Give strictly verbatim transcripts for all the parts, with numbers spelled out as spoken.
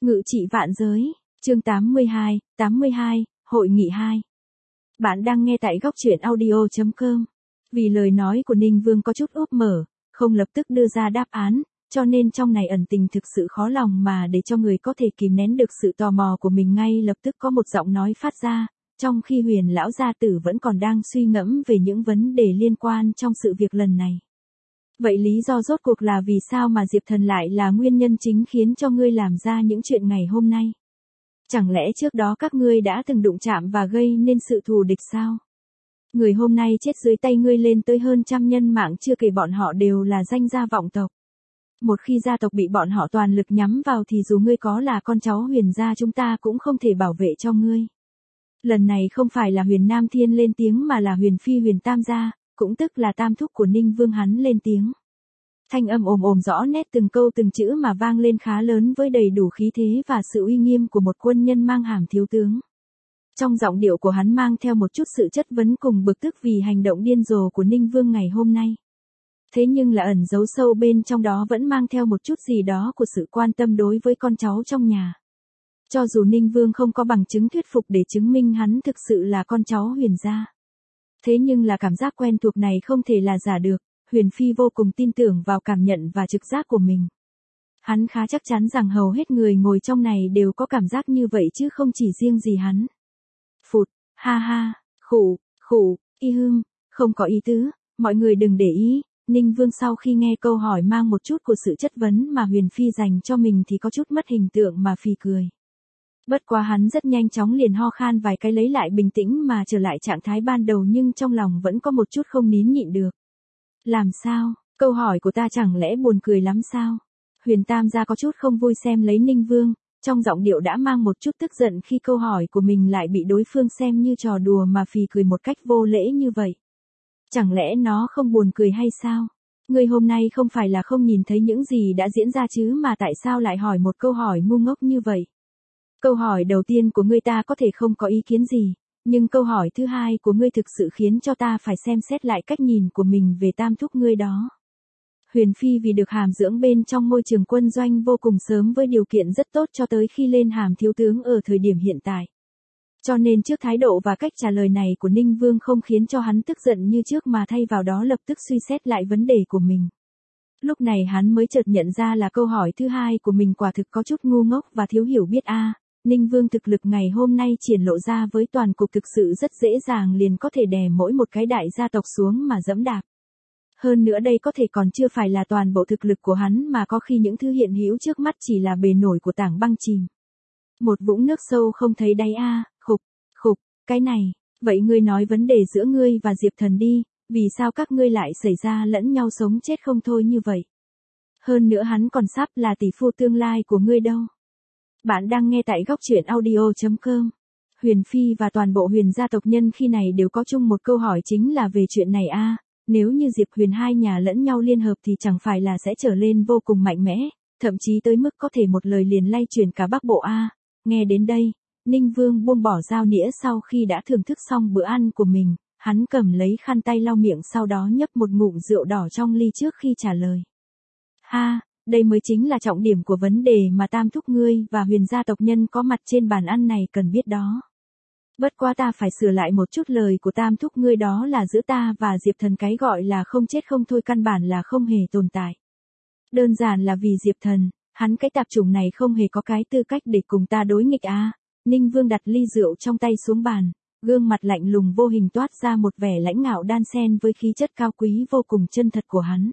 Ngự trị vạn giới, chương tám mươi hai, tám mươi hai, hội nghị hai. Bạn đang nghe tại góc truyện audio chấm com. Vì lời nói của Ninh Vương có chút úp mở, không lập tức đưa ra đáp án, cho nên trong này ẩn tình thực sự khó lòng mà để cho người có thể kìm nén được sự tò mò của mình, ngay lập tức có một giọng nói phát ra, trong khi Huyền lão gia tử vẫn còn đang suy ngẫm về những vấn đề liên quan trong sự việc lần này. Vậy lý do rốt cuộc là vì sao mà Diệp Thần lại là nguyên nhân chính khiến cho ngươi làm ra những chuyện ngày hôm nay? Chẳng lẽ trước đó các ngươi đã từng đụng chạm và gây nên sự thù địch sao? Người hôm nay chết dưới tay ngươi lên tới hơn trăm nhân mạng, chưa kể bọn họ đều là danh gia vọng tộc. Một khi gia tộc bị bọn họ toàn lực nhắm vào thì dù ngươi có là con cháu Huyền gia chúng ta cũng không thể bảo vệ cho ngươi. Lần này không phải là Huyền Nam Thiên lên tiếng mà là Huyền Phi Huyền Tam gia, cũng tức là tam thúc của Ninh Vương hắn lên tiếng. Thanh âm ồm ồm rõ nét, từng câu từng chữ mà vang lên khá lớn với đầy đủ khí thế và sự uy nghiêm của một quân nhân mang hàm thiếu tướng. Trong giọng điệu của hắn mang theo một chút sự chất vấn cùng bực tức vì hành động điên rồ của Ninh Vương ngày hôm nay. Thế nhưng là ẩn giấu sâu bên trong đó vẫn mang theo một chút gì đó của sự quan tâm đối với con cháu trong nhà. Cho dù Ninh Vương không có bằng chứng thuyết phục để chứng minh hắn thực sự là con cháu Huyền gia. Thế nhưng là cảm giác quen thuộc này không thể là giả được, Huyền Phi vô cùng tin tưởng vào cảm nhận và trực giác của mình. Hắn khá chắc chắn rằng hầu hết người ngồi trong này đều có cảm giác như vậy chứ không chỉ riêng gì hắn. Phụt, ha ha, khụ, khụ, y hương, không có ý tứ, mọi người đừng để ý. Ninh Vương sau khi nghe câu hỏi mang một chút của sự chất vấn mà Huyền Phi dành cho mình thì có chút mất hình tượng mà phì cười. Bất quá hắn rất nhanh chóng liền ho khan vài cái lấy lại bình tĩnh mà trở lại trạng thái ban đầu, nhưng trong lòng vẫn có một chút không nín nhịn được. Làm sao, câu hỏi của ta chẳng lẽ buồn cười lắm sao? Huyền Tam gia có chút không vui xem lấy Ninh Vương, trong giọng điệu đã mang một chút tức giận khi câu hỏi của mình lại bị đối phương xem như trò đùa mà phì cười một cách vô lễ như vậy. Chẳng lẽ nó không buồn cười hay sao? Ngươi hôm nay không phải là không nhìn thấy những gì đã diễn ra chứ, mà tại sao lại hỏi một câu hỏi ngu ngốc như vậy? Câu hỏi đầu tiên của ngươi ta có thể không có ý kiến gì, nhưng câu hỏi thứ hai của ngươi thực sự khiến cho ta phải xem xét lại cách nhìn của mình về tam thúc ngươi đó. Huyền Phi vì được hàm dưỡng bên trong môi trường quân doanh vô cùng sớm với điều kiện rất tốt cho tới khi lên hàm thiếu tướng ở thời điểm hiện tại. Cho nên trước thái độ và cách trả lời này của Ninh Vương không khiến cho hắn tức giận như trước mà thay vào đó lập tức suy xét lại vấn đề của mình. Lúc này hắn mới chợt nhận ra là câu hỏi thứ hai của mình quả thực có chút ngu ngốc và thiếu hiểu biết a. À, Ninh Vương thực lực ngày hôm nay triển lộ ra với toàn cục thực sự rất dễ dàng liền có thể đè mỗi một cái đại gia tộc xuống mà dẫm đạp. Hơn nữa đây có thể còn chưa phải là toàn bộ thực lực của hắn, mà có khi những thứ hiện hữu trước mắt chỉ là bề nổi của tảng băng chìm. Một vũng nước sâu không thấy đáy a. À, khục, khục, cái này, vậy ngươi nói vấn đề giữa ngươi và Diệp Thần đi, vì sao các ngươi lại xảy ra lẫn nhau sống chết không thôi như vậy? Hơn nữa hắn còn sắp là tỷ phu tương lai của ngươi đâu. Bạn đang nghe tại góc truyện audio chấm com. Huyền Phi và toàn bộ Huyền gia tộc nhân khi này đều có chung một câu hỏi, chính là về chuyện này a. À, nếu như Diệp Huyền hai nhà lẫn nhau liên hợp thì chẳng phải là sẽ trở lên vô cùng mạnh mẽ, thậm chí tới mức có thể một lời liền lay chuyển cả Bắc Bộ a. À, nghe đến đây, Ninh Vương buông bỏ dao nĩa sau khi đã thưởng thức xong bữa ăn của mình, hắn cầm lấy khăn tay lau miệng, sau đó nhấp một ngụm rượu đỏ trong ly trước khi trả lời. Ha, đây mới chính là trọng điểm của vấn đề mà tam thúc ngươi và Huyền gia tộc nhân có mặt trên bàn ăn này cần biết đó. Bất quá ta phải sửa lại một chút lời của tam thúc ngươi, đó là giữa ta và Diệp Thần cái gọi là không chết không thôi căn bản là không hề tồn tại. Đơn giản là vì Diệp Thần, hắn cái tạp chủng này không hề có cái tư cách để cùng ta đối nghịch a. À, Ninh Vương đặt ly rượu trong tay xuống bàn, gương mặt lạnh lùng vô hình toát ra một vẻ lãnh ngạo đan xen với khí chất cao quý vô cùng chân thật của hắn.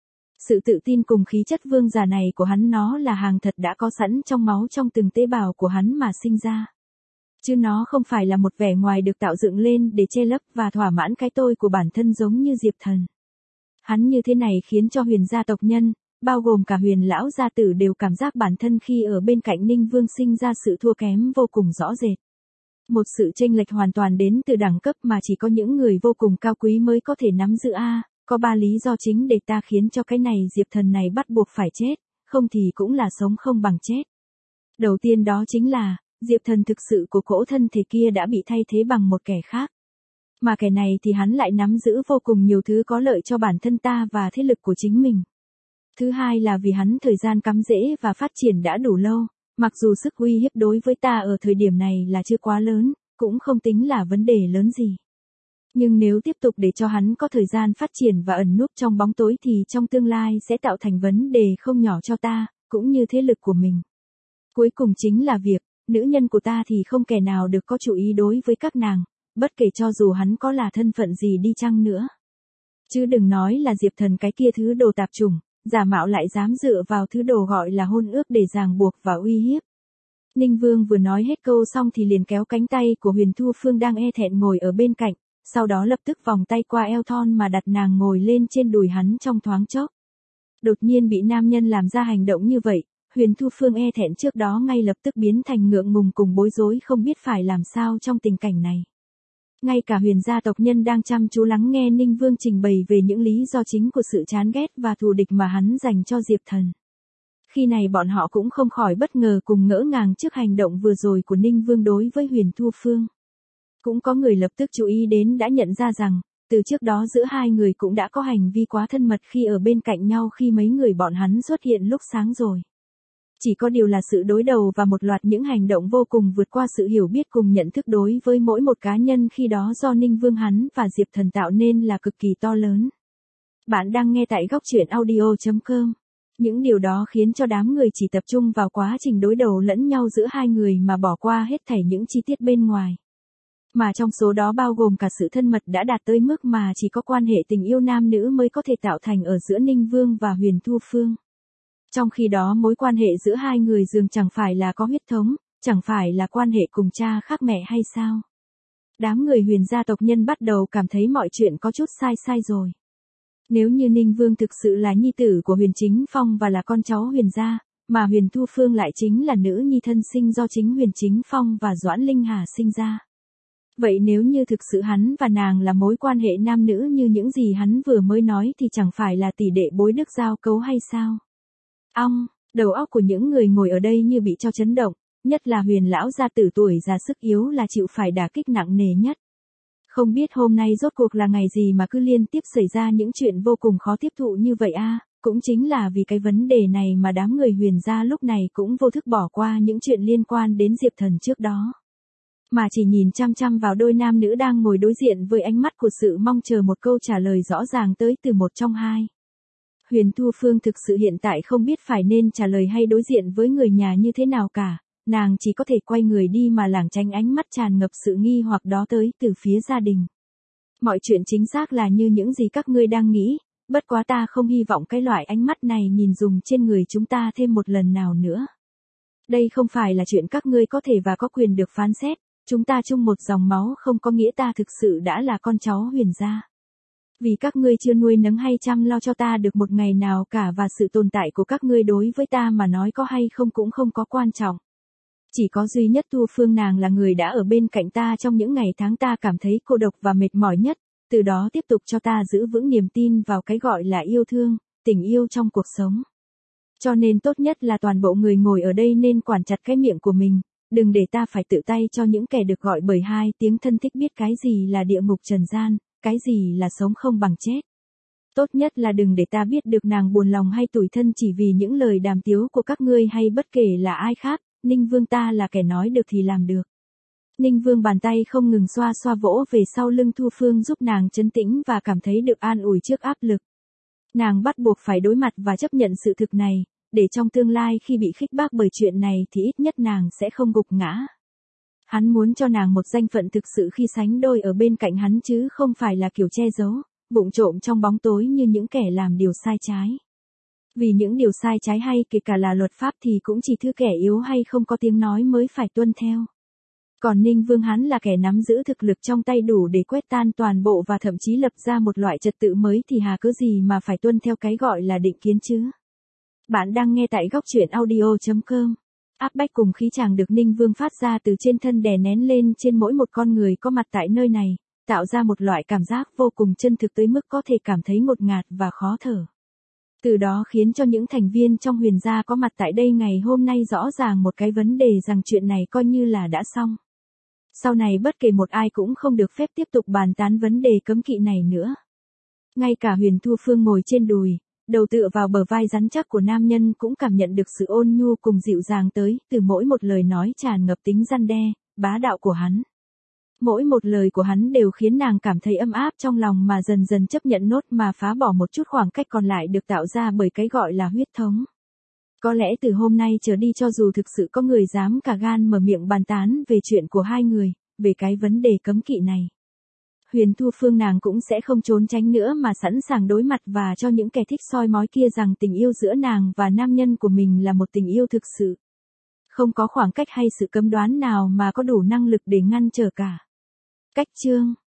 Sự tự tin cùng khí chất vương giả này của hắn nó là hàng thật đã có sẵn trong máu, trong từng tế bào của hắn mà sinh ra. Chứ nó không phải là một vẻ ngoài được tạo dựng lên để che lấp và thỏa mãn cái tôi của bản thân giống như Diệp Thần. Hắn như thế này khiến cho Huyền gia tộc nhân, bao gồm cả Huyền lão gia tử đều cảm giác bản thân khi ở bên cạnh Ninh Vương sinh ra sự thua kém vô cùng rõ rệt. Một sự chênh lệch hoàn toàn đến từ đẳng cấp mà chỉ có những người vô cùng cao quý mới có thể nắm giữ a. À, có ba lý do chính để ta khiến cho cái này Diệp Thần này bắt buộc phải chết, không thì cũng là sống không bằng chết. Đầu tiên đó chính là, Diệp Thần thực sự của cỗ thân thể kia đã bị thay thế bằng một kẻ khác. Mà kẻ này thì hắn lại nắm giữ vô cùng nhiều thứ có lợi cho bản thân ta và thế lực của chính mình. Thứ hai là vì hắn thời gian cắm rễ và phát triển đã đủ lâu, Mặc dù sức uy hiếp đối với ta ở thời điểm này là chưa quá lớn, cũng không tính là vấn đề lớn gì. Nhưng nếu tiếp tục để cho hắn có thời gian phát triển và ẩn núp trong bóng tối thì trong tương lai sẽ tạo thành vấn đề không nhỏ cho ta, cũng như thế lực của mình. Cuối cùng chính là việc, nữ nhân của ta thì không kẻ nào được có chủ ý đối với các nàng, bất kể cho dù hắn có là thân phận gì đi chăng nữa. Chứ đừng nói là Diệp Thần cái kia thứ đồ tạp chủng, giả mạo lại dám dựa vào thứ đồ gọi là hôn ước để ràng buộc và uy hiếp. Ninh Vương vừa nói hết câu xong thì liền kéo cánh tay của Huyền Thu Phương đang e thẹn ngồi ở bên cạnh, sau đó lập tức vòng tay qua eo thon mà đặt nàng ngồi lên trên đùi hắn trong thoáng chốc. Đột nhiên bị nam nhân làm ra hành động như vậy, Huyền Thu Phương e thẹn trước đó ngay lập tức biến thành ngượng ngùng cùng bối rối không biết phải làm sao trong tình cảnh này. Ngay cả Huyền gia tộc nhân đang chăm chú lắng nghe Ninh Vương trình bày về những lý do chính của sự chán ghét và thù địch mà hắn dành cho Diệp Thần. Khi này bọn họ cũng không khỏi bất ngờ cùng ngỡ ngàng trước hành động vừa rồi của Ninh Vương đối với Huyền Thu Phương. Cũng có người lập tức chú ý đến đã nhận ra rằng, từ trước đó giữa hai người cũng đã có hành vi quá thân mật khi ở bên cạnh nhau khi mấy người bọn hắn xuất hiện lúc sáng rồi. Chỉ có điều là sự đối đầu và một loạt những hành động vô cùng vượt qua sự hiểu biết cùng nhận thức đối với mỗi một cá nhân khi đó do Ninh Vương hắn và Diệp Thần tạo nên là cực kỳ to lớn. Bạn đang nghe tại góc truyện audio chấm com. Những điều đó khiến cho đám người chỉ tập trung vào quá trình đối đầu lẫn nhau giữa hai người mà bỏ qua hết thảy những chi tiết bên ngoài. Mà trong số đó bao gồm cả sự thân mật đã đạt tới mức mà chỉ có quan hệ tình yêu nam nữ mới có thể tạo thành ở giữa Ninh Vương và Huyền Thu Phương. Trong khi đó mối quan hệ giữa hai người dường chẳng phải là có huyết thống, chẳng phải là quan hệ cùng cha khác mẹ hay sao? Đám người Huyền gia tộc nhân bắt đầu cảm thấy mọi chuyện có chút sai sai rồi. Nếu như Ninh Vương thực sự là nhi tử của Huyền Chính Phong và là con cháu Huyền gia, mà Huyền Thu Phương lại chính là nữ nhi thân sinh do chính Huyền Chính Phong và Doãn Linh Hà sinh ra. Vậy nếu như thực sự hắn và nàng là mối quan hệ nam nữ như những gì hắn vừa mới nói thì chẳng phải là tỷ đệ bối đức giao cấu hay sao? Ong, đầu óc của những người ngồi ở đây như bị cho chấn động, nhất là Huyền lão gia tử tuổi già sức yếu là chịu phải đả kích nặng nề nhất. Không biết hôm nay rốt cuộc là ngày gì mà cứ liên tiếp xảy ra những chuyện vô cùng khó tiếp thụ như vậy a, à, cũng chính là vì cái vấn đề này mà đám người Huyền gia lúc này cũng vô thức bỏ qua những chuyện liên quan đến Diệp Thần trước đó. Mà chỉ nhìn chăm chăm vào đôi nam nữ đang ngồi đối diện với ánh mắt của sự mong chờ một câu trả lời rõ ràng tới từ một trong hai. Huyền Thu Phương thực sự hiện tại không biết phải nên trả lời hay đối diện với người nhà như thế nào cả, nàng chỉ có thể quay người đi mà lảng tránh ánh mắt tràn ngập sự nghi hoặc đó tới từ phía gia đình. Mọi chuyện chính xác là như những gì các ngươi đang nghĩ, bất quá ta không hy vọng cái loại ánh mắt này nhìn dùng trên người chúng ta thêm một lần nào nữa. Đây không phải là chuyện các ngươi có thể và có quyền được phán xét, chúng ta chung một dòng máu không có nghĩa ta thực sự đã là con cháu Huyền gia. Vì các ngươi chưa nuôi nấng hay chăm lo cho ta được một ngày nào cả và sự tồn tại của các ngươi đối với ta mà nói có hay không cũng không có quan trọng. Chỉ có duy nhất Thu Phương nàng là người đã ở bên cạnh ta trong những ngày tháng ta cảm thấy cô độc và mệt mỏi nhất, từ đó tiếp tục cho ta giữ vững niềm tin vào cái gọi là yêu thương, tình yêu trong cuộc sống. Cho nên tốt nhất là toàn bộ người ngồi ở đây nên quản chặt cái miệng của mình, đừng để ta phải tự tay cho những kẻ được gọi bởi hai tiếng thân thích biết cái gì là địa ngục trần gian, cái gì là sống không bằng chết. Tốt nhất là đừng để ta biết được nàng buồn lòng hay tủi thân chỉ vì những lời đàm tiếu của các ngươi hay bất kể là ai khác, Ninh Vương ta là kẻ nói được thì làm được. Ninh Vương bàn tay không ngừng xoa xoa vỗ về sau lưng Thu Phương giúp nàng trấn tĩnh và cảm thấy được an ủi trước áp lực. Nàng bắt buộc phải đối mặt và chấp nhận sự thực này, để trong tương lai khi bị khích bác bởi chuyện này thì ít nhất nàng sẽ không gục ngã. Hắn muốn cho nàng một danh phận thực sự khi sánh đôi ở bên cạnh hắn chứ không phải là kiểu che giấu, vụng trộm trong bóng tối như những kẻ làm điều sai trái. Vì những điều sai trái hay kể cả là luật pháp thì cũng chỉ thứ kẻ yếu hay không có tiếng nói mới phải tuân theo. Còn Ninh Vương hắn là kẻ nắm giữ thực lực trong tay đủ để quét tan toàn bộ và thậm chí lập ra một loại trật tự mới thì hà cớ gì mà phải tuân theo cái gọi là định kiến chứ. Bạn đang nghe tại góc truyện audio chấm com. Áp bách cùng khí chàng được Ninh Vương phát ra từ trên thân đè nén lên trên mỗi một con người có mặt tại nơi này, tạo ra một loại cảm giác vô cùng chân thực tới mức có thể cảm thấy ngột ngạt và khó thở. Từ đó khiến cho những thành viên trong Huyền gia có mặt tại đây ngày hôm nay rõ ràng một cái vấn đề rằng chuyện này coi như là đã xong. Sau này bất kể một ai cũng không được phép tiếp tục bàn tán vấn đề cấm kỵ này nữa. Ngay cả Huyền Thu Phương ngồi trên đùi, Đầu tựa vào bờ vai rắn chắc của nam nhân cũng cảm nhận được sự ôn nhu cùng dịu dàng tới từ mỗi một lời nói tràn ngập tính răn đe, bá đạo của hắn. Mỗi một lời của hắn đều khiến nàng cảm thấy ấm áp trong lòng mà dần dần chấp nhận nốt mà phá bỏ một chút khoảng cách còn lại được tạo ra bởi cái gọi là huyết thống. Có lẽ từ hôm nay trở đi cho dù thực sự có người dám cả gan mở miệng bàn tán về chuyện của hai người, về cái vấn đề cấm kỵ này, Huyền Thu Phương nàng cũng sẽ không trốn tránh nữa mà sẵn sàng đối mặt và cho những kẻ thích soi mói kia rằng tình yêu giữa nàng và nam nhân của mình là một tình yêu thực sự. Không có khoảng cách hay sự cấm đoán nào mà có đủ năng lực để ngăn trở cả. Cách chương